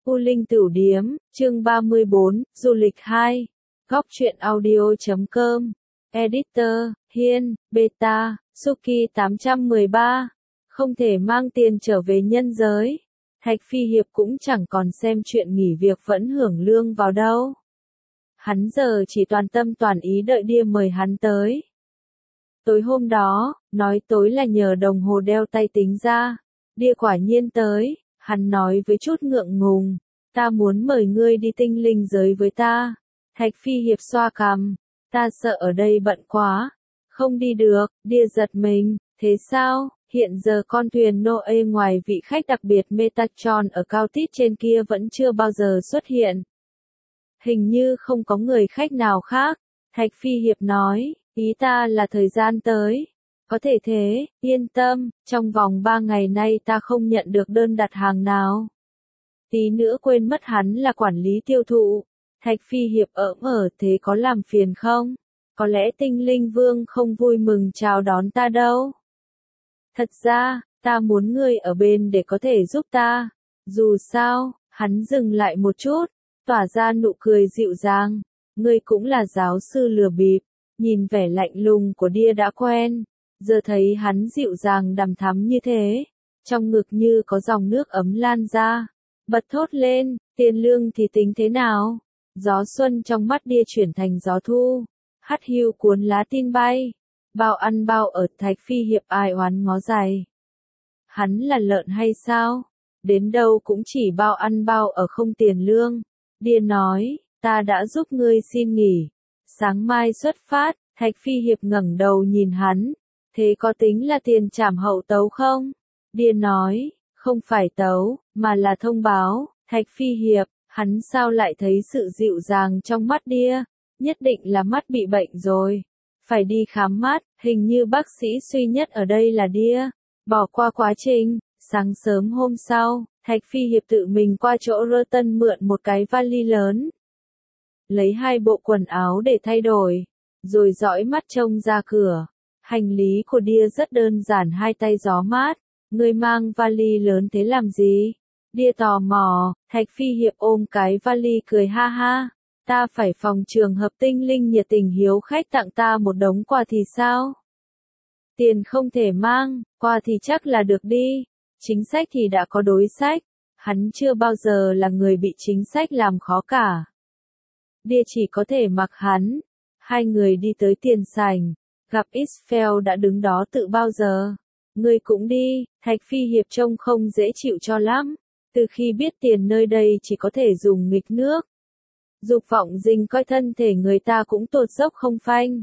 U Linh Tửu Điếm, chương 34, Du lịch 2. Góc truyện audio.com. Editor, Hiên, Beta, Suki 813. Không thể mang tiền trở về nhân giới. Thạch Phi Hiệp cũng chẳng còn xem chuyện nghỉ việc vẫn hưởng lương vào đâu. Hắn giờ chỉ toàn tâm toàn ý đợi Đia mời hắn tới. Tối hôm đó, nói tối là nhờ đồng hồ đeo tay tính ra. Đia quả nhiên tới, hắn nói với chút ngượng ngùng. Ta muốn mời ngươi đi tinh linh giới với ta. Thạch Phi Hiệp xoa cằm. Ta sợ ở đây bận quá. Không đi được, Đia giật mình. Thế sao? Hiện giờ con thuyền Noe ngoài vị khách đặc biệt Metatron ở cao tít trên kia vẫn chưa bao giờ xuất hiện. Hình như không có người khách nào khác. Thạch Phi Hiệp nói, ý ta là thời gian tới. Có thể thế, yên tâm, trong vòng 3 ngày nay ta không nhận được đơn đặt hàng nào. Tí nữa quên mất hắn là quản lý tiêu thụ. Thạch Phi Hiệp ở thế có làm phiền không? Có lẽ tinh linh vương không vui mừng chào đón ta đâu. Thật ra, ta muốn ngươi ở bên để có thể giúp ta. Dù sao, hắn dừng lại một chút, tỏa ra nụ cười dịu dàng. Ngươi cũng là giáo sư lừa bịp, nhìn vẻ lạnh lùng của Đia đã quen. Giờ thấy hắn dịu dàng đằm thắm như thế, trong ngực như có dòng nước ấm lan ra. Bật thốt lên, tiền lương thì tính thế nào? Gió xuân trong mắt Đia chuyển thành gió thu. Hắt hiu cuốn lá tin bay. Bao ăn bao ở. Thạch Phi Hiệp ai oán ngó dài. Hắn là lợn hay sao? Đến đâu cũng chỉ bao ăn bao ở không tiền lương. Đia nói, ta đã giúp ngươi xin nghỉ. Sáng mai xuất phát. Thạch Phi Hiệp ngẩng đầu nhìn hắn. Thế có tính là tiền trảm hậu tấu không? Đia nói, không phải tấu, mà là thông báo. Thạch Phi Hiệp, hắn sao lại thấy sự dịu dàng trong mắt Đia? Nhất định là mắt bị bệnh rồi. Phải đi khám mắt, hình như bác sĩ duy nhất ở đây là Đia. Bỏ qua quá trình, sáng sớm hôm sau, Thạch Phi Hiệp tự mình qua chỗ Rơ mượn một cái vali lớn. Lấy 2 bộ quần áo để thay đổi, rồi dõi mắt trông ra cửa. Hành lý của Đia rất đơn giản, 2 tay gió mát. Ngươi mang vali lớn thế làm gì? Đia tò mò. Thạch Phi Hiệp ôm cái vali cười ha ha. Ta phải phòng trường hợp tinh linh nhiệt tình hiếu khách tặng ta một đống quà thì sao? Tiền không thể mang, quà thì chắc là được đi. Chính sách thì đã có đối sách. Hắn chưa bao giờ là người bị chính sách làm khó cả. Đia chỉ có thể mặc hắn. Hai người đi tới tiền sảnh. Gặp Isfel đã đứng đó tự bao giờ. Ngươi cũng đi. Thạch Phi Hiệp trông không dễ chịu cho lắm. Từ khi biết tiền nơi đây chỉ có thể dùng nghịch nước. Dục vọng dình coi thân thể người ta cũng tột dốc không phanh.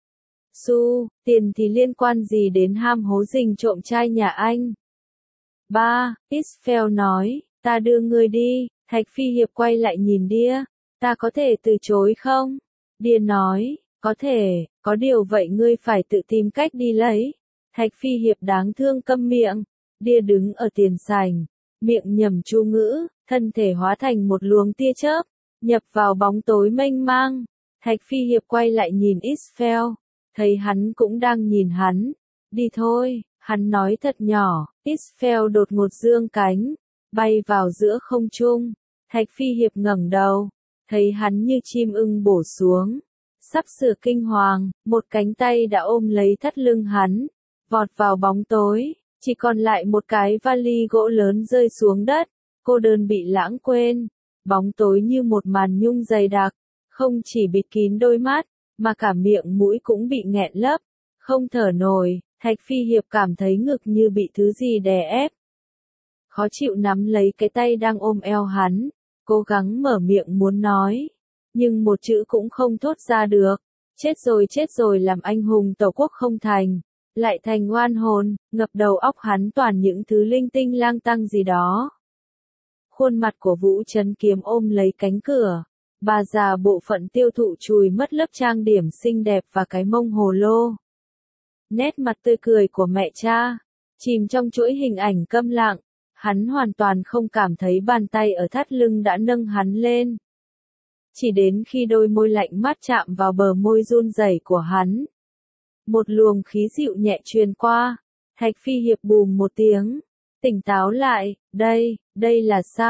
Tiền thì liên quan gì đến ham hố dình trộm trai nhà anh? Ba, Isfel nói, ta đưa ngươi đi. Thạch Phi Hiệp quay lại nhìn Đia. Ta có thể từ chối không? Đia nói, có thể, có điều vậy ngươi phải tự tìm cách đi lấy. Thạch Phi Hiệp đáng thương câm miệng. Đia đứng ở tiền sảnh, miệng nhẩm chú ngữ, thân thể hóa thành một luồng tia chớp, nhập vào bóng tối mênh mang. Thạch Phi Hiệp quay lại nhìn Isfel, thấy hắn cũng đang nhìn hắn. Đi thôi, hắn nói thật nhỏ. Isfel đột ngột dương cánh, bay vào giữa không trung. Thạch Phi Hiệp ngẩng đầu, thấy hắn như chim ưng bổ xuống. Sắp sửa kinh hoàng, một cánh tay đã ôm lấy thắt lưng hắn, vọt vào bóng tối, chỉ còn lại một cái vali gỗ lớn rơi xuống đất, cô đơn bị lãng quên. Bóng tối như một màn nhung dày đặc, không chỉ bịt kín đôi mắt, mà cả miệng mũi cũng bị nghẹn lấp, không thở nổi. Thạch Phi Hiệp cảm thấy ngực như bị thứ gì đè ép. Khó chịu nắm lấy cái tay đang ôm eo hắn, cố gắng mở miệng muốn nói. Nhưng một chữ cũng không thốt ra được. Chết rồi làm anh hùng tổ quốc không thành. Lại thành oan hồn, ngập đầu óc hắn toàn những thứ linh tinh lang tăng gì đó. Khuôn mặt của Vũ Trấn Kiếm ôm lấy cánh cửa. Bà già bộ phận tiêu thụ chùi mất lớp trang điểm xinh đẹp và cái mông hồ lô. Nét mặt tươi cười của mẹ cha, chìm trong chuỗi hình ảnh câm lặng. Hắn hoàn toàn không cảm thấy bàn tay ở thắt lưng đã nâng hắn lên. Chỉ đến khi đôi môi lạnh mát chạm vào bờ môi run rẩy của hắn. Một luồng khí dịu nhẹ truyền qua. Thạch Phi Hiệp bùm một tiếng. Tỉnh táo lại, đây là sao?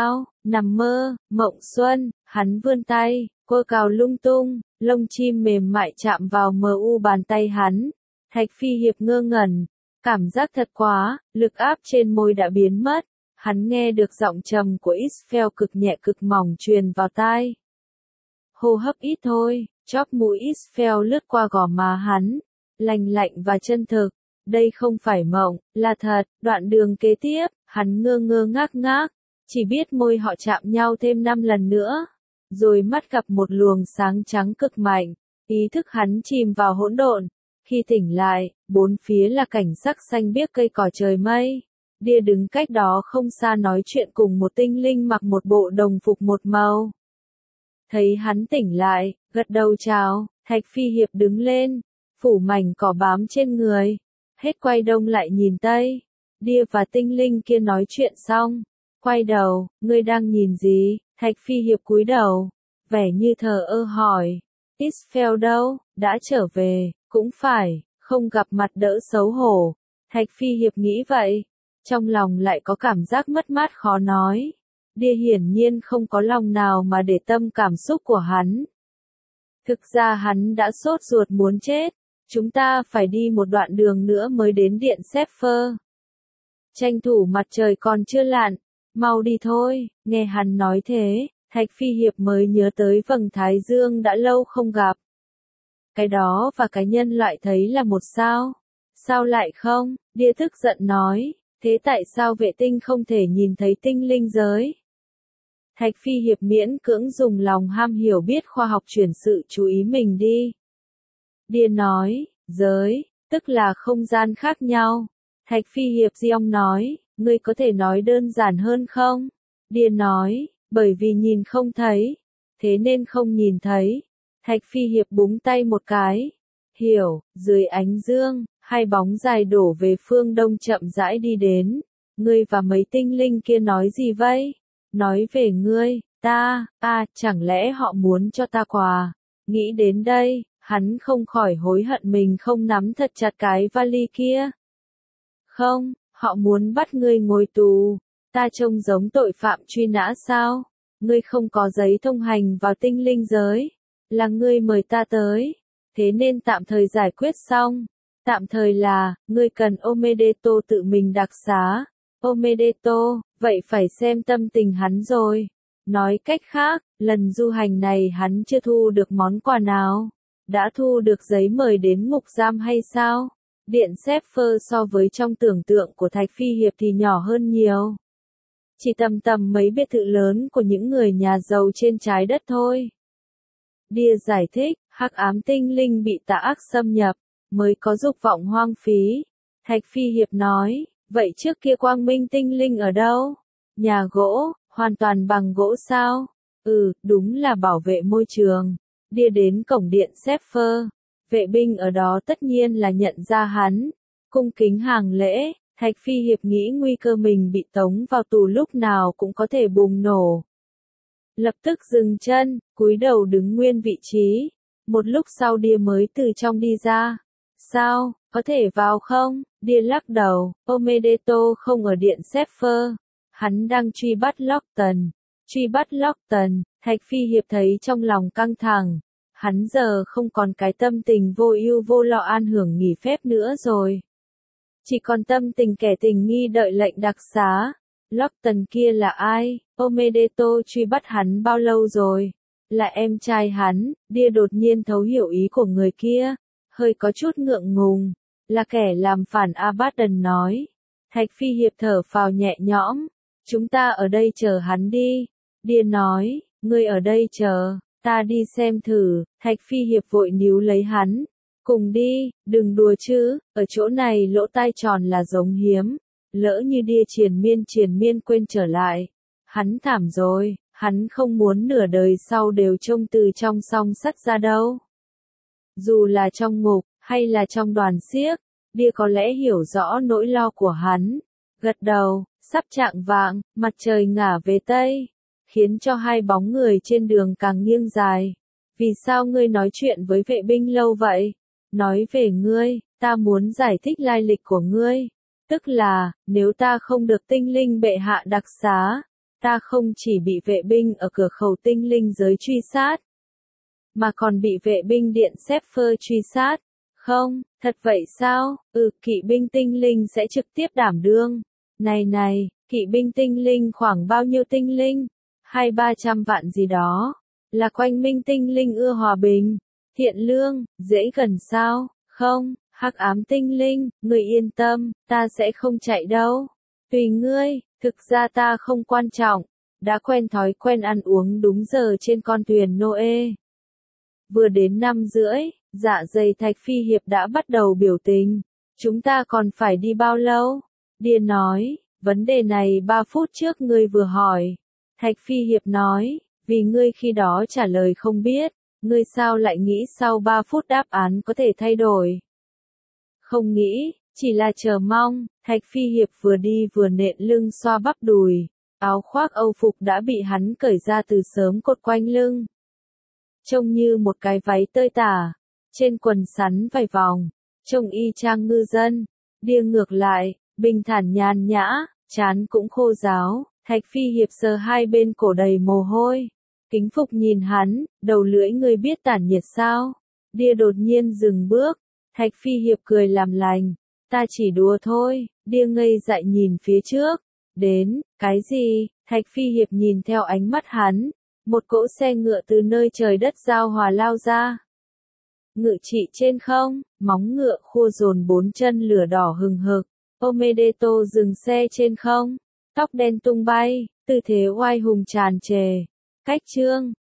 Nằm mơ, mộng xuân, hắn vươn tay, quơ cào lung tung, lông chim mềm mại chạm vào mờ u bàn tay hắn. Thạch Phi Hiệp ngơ ngẩn, cảm giác thật quá, lực áp trên môi đã biến mất. Hắn nghe được giọng trầm của Israel cực nhẹ cực mỏng truyền vào tai. Hô hấp ít thôi, chóp mũi Israel lướt qua gò má hắn, lành lạnh và chân thực. Đây không phải mộng, là thật. Đoạn đường kế tiếp, hắn ngơ ngơ ngác ngác, chỉ biết môi họ chạm nhau thêm 5 lần nữa. Rồi mắt gặp một luồng sáng trắng cực mạnh, ý thức hắn chìm vào hỗn độn. Khi tỉnh lại, bốn phía là cảnh sắc xanh biếc cây cỏ trời mây. Đia đứng cách đó không xa nói chuyện cùng một tinh linh mặc một bộ đồng phục một màu. Thấy hắn tỉnh lại, gật đầu chào, Thạch Phi Hiệp đứng lên, phủ mảnh cỏ bám trên người. Hết quay đông lại nhìn tây. Đia và tinh linh kia nói chuyện xong. Quay đầu, ngươi đang nhìn gì? Thạch Phi Hiệp cúi đầu, vẻ như thờ ơ hỏi. Israel đâu, đã trở về, cũng phải, không gặp mặt đỡ xấu hổ. Thạch Phi Hiệp nghĩ vậy, trong lòng lại có cảm giác mất mát khó nói. Đia hiển nhiên không có lòng nào mà để tâm cảm xúc của hắn. Thực ra hắn đã sốt ruột muốn chết. Chúng ta phải đi một đoạn đường nữa mới đến điện Sephir. Tranh thủ mặt trời còn chưa lặn, mau đi thôi. Nghe hắn nói thế, Thạch Phi Hiệp mới nhớ tới vầng thái dương đã lâu không gặp. Cái đó và cái nhân loại thấy là một sao? Sao lại không? Đia tức giận nói, thế tại sao vệ tinh không thể nhìn thấy tinh linh giới? Thạch Phi Hiệp miễn cưỡng dùng lòng ham hiểu biết khoa học chuyển sự chú ý mình đi. Đia nói, giới, tức là không gian khác nhau. Thạch Phi Hiệp Diong nói, ngươi có thể nói đơn giản hơn không? Đia nói, bởi vì nhìn không thấy, thế nên không nhìn thấy. Thạch Phi Hiệp búng tay một cái. Hiểu, dưới ánh dương, hai bóng dài đổ về phương đông chậm rãi đi đến. Ngươi và mấy tinh linh kia nói gì vậy? Nói về ngươi, ta, chẳng lẽ họ muốn cho ta quà? Nghĩ đến đây, hắn không khỏi hối hận mình không nắm thật chặt cái vali kia. Không, họ muốn bắt ngươi ngồi tù. Ta trông giống tội phạm truy nã sao? Ngươi không có giấy thông hành vào tinh linh giới. Là ngươi mời ta tới. Thế nên tạm thời giải quyết xong. Tạm thời là, ngươi cần Omedeto tự mình đặc xá. Omedeto, vậy phải xem tâm tình hắn rồi. Nói cách khác, lần du hành này hắn chưa thu được món quà nào. Đã thu được giấy mời đến ngục giam hay sao? Điện Sephir so với trong tưởng tượng của Thạch Phi Hiệp thì nhỏ hơn nhiều. Chỉ tầm mấy biệt thự lớn của những người nhà giàu trên trái đất thôi. Đia giải thích, hắc ám tinh linh bị tà ác xâm nhập, mới có dục vọng hoang phí. Thạch Phi Hiệp nói, vậy trước kia quang minh tinh linh ở đâu? Nhà gỗ, hoàn toàn bằng gỗ sao? Đúng là bảo vệ môi trường. Đia đến cổng điện Sephir. Vệ binh ở đó tất nhiên là nhận ra hắn. Cung kính hàng lễ, Thạch Phi Hiệp nghĩ nguy cơ mình bị tống vào tù lúc nào cũng có thể bùng nổ. Lập tức dừng chân, cúi đầu đứng nguyên vị trí. Một lúc sau Đia mới từ trong đi ra. Sao, có thể vào không? Đia lắc đầu, Omedeto không ở điện Sephir. Hắn đang truy bắt Lockton. Truy bắt Lockton, Thạch Phi Hiệp thấy trong lòng căng thẳng. Hắn giờ không còn cái tâm tình vô ưu vô lo an hưởng nghỉ phép nữa rồi. Chỉ còn tâm tình kẻ tình nghi đợi lệnh đặc xá. Lockton kia là ai? Omedeto truy bắt hắn bao lâu rồi? Là em trai hắn. Đia đột nhiên thấu hiểu ý của người kia. Hơi có chút ngượng ngùng. Là kẻ làm phản Abaddon nói. Thạch Phi Hiệp thở phào nhẹ nhõm. Chúng ta ở đây chờ hắn đi. Đia nói, ngươi ở đây chờ. Ta đi xem thử. Thạch Phi Hiệp vội níu lấy hắn. Cùng đi, đừng đùa chứ, ở chỗ này lỗ tai tròn là giống hiếm. Lỡ như Đia triền miên quên trở lại. Hắn thảm rồi, hắn không muốn nửa đời sau đều trông từ trong song sắt ra đâu. Dù là trong ngục, hay là trong đoàn xiếc, Đia có lẽ hiểu rõ nỗi lo của hắn. Gật đầu, sắp chạng vạng, mặt trời ngả về tây, khiến cho hai bóng người trên đường càng nghiêng dài. Vì sao ngươi nói chuyện với vệ binh lâu vậy? Nói về ngươi, ta muốn giải thích lai lịch của ngươi. Tức là, nếu ta không được tinh linh bệ hạ đặc xá, Ta không chỉ bị vệ binh ở cửa khẩu tinh linh giới truy sát, mà còn bị vệ binh điện Sephir truy sát. Không, thật vậy sao? Kỵ binh tinh linh sẽ trực tiếp đảm đương. Này, kỵ binh tinh linh khoảng bao nhiêu tinh linh? 200-300 vạn gì đó. Là quanh minh tinh linh ưa hòa bình, thiện lương, dễ gần sao? Không, hắc ám tinh linh, người yên tâm, ta sẽ không chạy đâu. Tùy ngươi, thực ra ta không quan trọng. Đã quen thói quen ăn uống đúng giờ trên con thuyền Noe. Vừa đến 5:30, dạ dày Thạch Phi Hiệp đã bắt đầu biểu tình. Chúng ta còn phải đi bao lâu? Đia nói, vấn đề này 3 phút trước ngươi vừa hỏi. Thạch Phi Hiệp nói, vì ngươi khi đó trả lời không biết, ngươi sao lại nghĩ sau 3 phút đáp án có thể thay đổi? Không nghĩ, chỉ là chờ mong. Thạch Phi Hiệp vừa đi vừa nện lưng xoa bắp đùi. Áo khoác Âu phục đã bị hắn cởi ra từ sớm cột quanh lưng. Trông như một cái váy tơi tả, trên quần sắn vài vòng, trông y chang ngư dân. Đia ngược lại, bình thản nhàn nhã, trán cũng khô ráo. Thạch Phi Hiệp sờ hai bên cổ đầy mồ hôi. Kính phục nhìn hắn, đầu lưỡi ngươi biết tản nhiệt sao? Đia đột nhiên dừng bước. Thạch Phi Hiệp cười làm lành. Ta chỉ đùa thôi. Đia ngây dại nhìn phía trước. Đến, cái gì? Thạch Phi Hiệp nhìn theo ánh mắt hắn. Một cỗ xe ngựa từ nơi trời đất giao hòa lao ra. Ngự trị trên không, móng ngựa khua dồn 4 chân lửa đỏ hừng hực. Omedeto dừng xe trên không. Tóc đen tung bay, tư thế oai hùng tràn trề. Cách chương